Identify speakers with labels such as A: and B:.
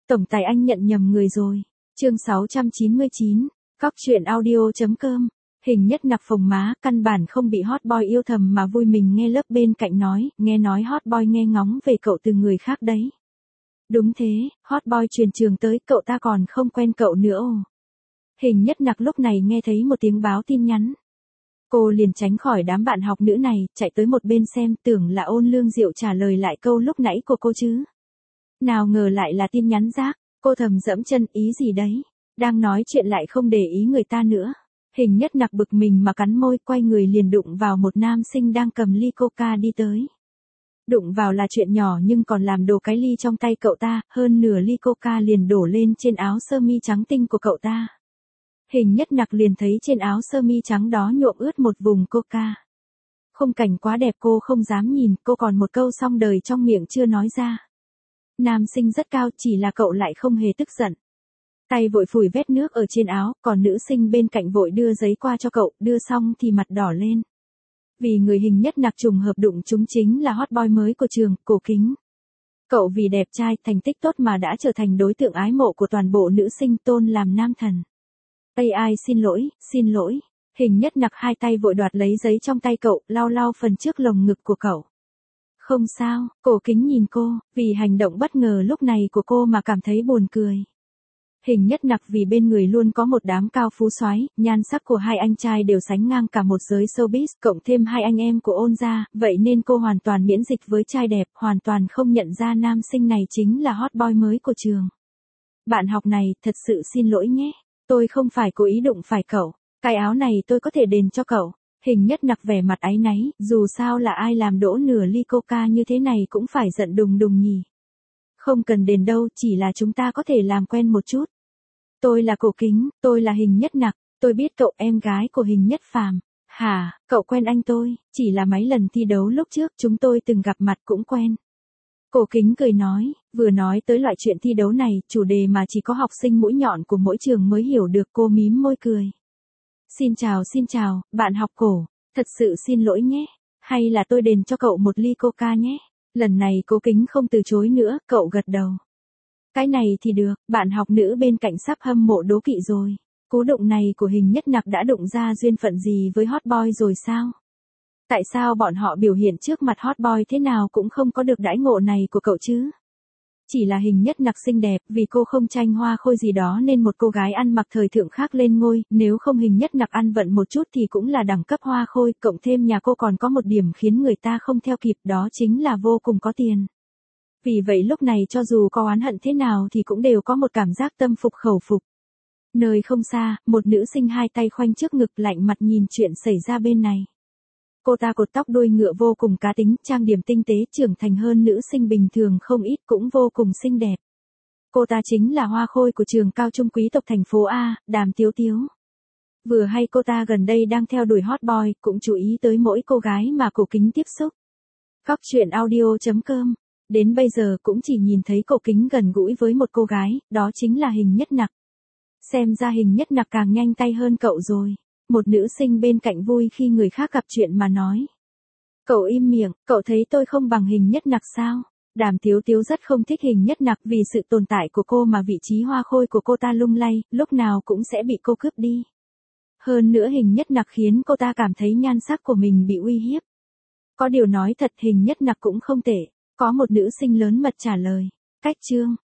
A: Tổng tài anh nhận nhầm người rồi. Chương 699, Cóc truyện audio.com. Hình nhất nặc phồng má, căn bản không bị hot boy yêu thầm mà vui mình nghe lớp bên cạnh nói, nghe nói hot boy nghe ngóng về cậu từ người khác đấy. Đúng thế, hot boy truyền trường tới, cậu ta còn không quen cậu nữa ồ. Hình nhất nặc lúc này nghe thấy một tiếng báo tin nhắn. Cô liền tránh khỏi đám bạn học nữ này, chạy tới một bên xem, tưởng là Ôn Lương Diệu trả lời lại câu lúc nãy của cô chứ. Nào ngờ lại là tin nhắn rác, cô thầm dẫm chân, ý gì đấy, đang nói chuyện lại không để ý người ta nữa. Hình nhất nặc bực mình mà cắn môi, quay người liền đụng vào một nam sinh đang cầm ly coca đi tới. Đụng vào là chuyện nhỏ nhưng còn làm đổ cái ly trong tay cậu ta, hơn nửa ly coca liền đổ lên trên áo sơ mi trắng tinh của cậu ta. Hình nhất nặc liền thấy trên áo sơ mi trắng đó nhuộm ướt một vùng coca. Khung cảnh quá đẹp cô không dám nhìn, cô còn một câu xong đời trong miệng chưa nói ra. Nam sinh rất cao, chỉ là cậu lại không hề tức giận. Tay vội phủi vết nước ở trên áo, còn nữ sinh bên cạnh vội đưa giấy qua cho cậu, đưa xong thì mặt đỏ lên. Vì người hình nhất nặc trùng hợp đụng chúng chính là hot boy mới của trường, Cổ Kính. Cậu vì đẹp trai, thành tích tốt mà đã trở thành đối tượng ái mộ của toàn bộ nữ sinh, tôn làm nam thần. AI xin lỗi. Hình nhất nặc hai tay vội đoạt lấy giấy trong tay cậu, lau lau phần trước lồng ngực của cậu. Không sao, Cổ Kính nhìn cô, vì hành động bất ngờ lúc này của cô mà cảm thấy buồn cười. Hình nhất nặc vì bên người luôn có một đám cao phú soái, nhan sắc của hai anh trai đều sánh ngang cả một giới showbiz, cộng thêm hai anh em của Ôn gia, vậy nên cô hoàn toàn miễn dịch với trai đẹp, hoàn toàn không nhận ra nam sinh này chính là hot boy mới của trường. Bạn học này, thật sự xin lỗi nhé, tôi không phải cố ý đụng phải cậu, cái áo này tôi có thể đền cho cậu. Hình nhất nặc vẻ mặt áy náy, dù sao là ai làm đổ nửa ly coca như thế này cũng phải giận đùng đùng nhỉ. Không cần đền đâu, chỉ là chúng ta có thể làm quen một chút. Tôi là Cổ Kính, tôi là Hình nhất nặc, tôi biết cậu em gái của Hình nhất phàm. Hả, cậu quen anh tôi, chỉ là mấy lần thi đấu lúc trước chúng tôi từng gặp mặt cũng quen. Cổ Kính cười nói, vừa nói tới loại chuyện thi đấu này, chủ đề mà chỉ có học sinh mũi nhọn của mỗi trường mới hiểu được, cô mím môi cười. Xin chào, bạn học Cổ, thật sự xin lỗi nhé, hay là tôi đền cho cậu một ly coca nhé. Lần này Cổ Kính không từ chối nữa, cậu gật đầu. Cái này thì được, bạn học nữ bên cạnh sắp hâm mộ đố kỵ rồi. Cú đụng này của Hình nhất nặc đã đụng ra duyên phận gì với hot boy rồi sao? Tại sao bọn họ biểu hiện trước mặt hot boy thế nào cũng không có được đãi ngộ này của cậu chứ? Chỉ là Hình nhất nặc xinh đẹp, vì cô không tranh hoa khôi gì đó nên một cô gái ăn mặc thời thượng khác lên ngôi, nếu không Hình nhất nặc ăn vận một chút thì cũng là đẳng cấp hoa khôi, cộng thêm nhà cô còn có một điểm khiến người ta không theo kịp, đó chính là vô cùng có tiền. Vì vậy lúc này cho dù có oán hận thế nào thì cũng đều có một cảm giác tâm phục khẩu phục. Nơi không xa, một nữ sinh hai tay khoanh trước ngực lạnh mặt nhìn chuyện xảy ra bên này. Cô ta cột tóc đuôi ngựa vô cùng cá tính, trang điểm tinh tế, trưởng thành hơn nữ sinh bình thường không ít, cũng vô cùng xinh đẹp. Cô ta chính là hoa khôi của trường cao trung quý tộc thành phố A, Đàm Tiếu Tiếu. Vừa hay cô ta gần đây đang theo đuổi hot boy, cũng chú ý tới mỗi cô gái mà Cổ Kính tiếp xúc. Cóc truyện audio.com. Đến bây giờ cũng chỉ nhìn thấy Cổ Kính gần gũi với một cô gái, đó chính là Hình nhất nặc. Xem ra Hình nhất nặc càng nhanh tay hơn cậu rồi. Một nữ sinh bên cạnh vui khi người khác gặp chuyện mà nói. Cậu im miệng, cậu thấy tôi không bằng Hình nhất nặc sao? Đàm Tiếu Tiếu rất không thích Hình nhất nặc vì sự tồn tại của cô mà vị trí hoa khôi của cô ta lung lay, lúc nào cũng sẽ bị cô cướp đi. Hơn nữa Hình nhất nặc khiến cô ta cảm thấy nhan sắc của mình bị uy hiếp. Có điều nói thật Hình nhất nặc cũng không tệ. Có một nữ sinh lớn mật trả lời. Cách chương.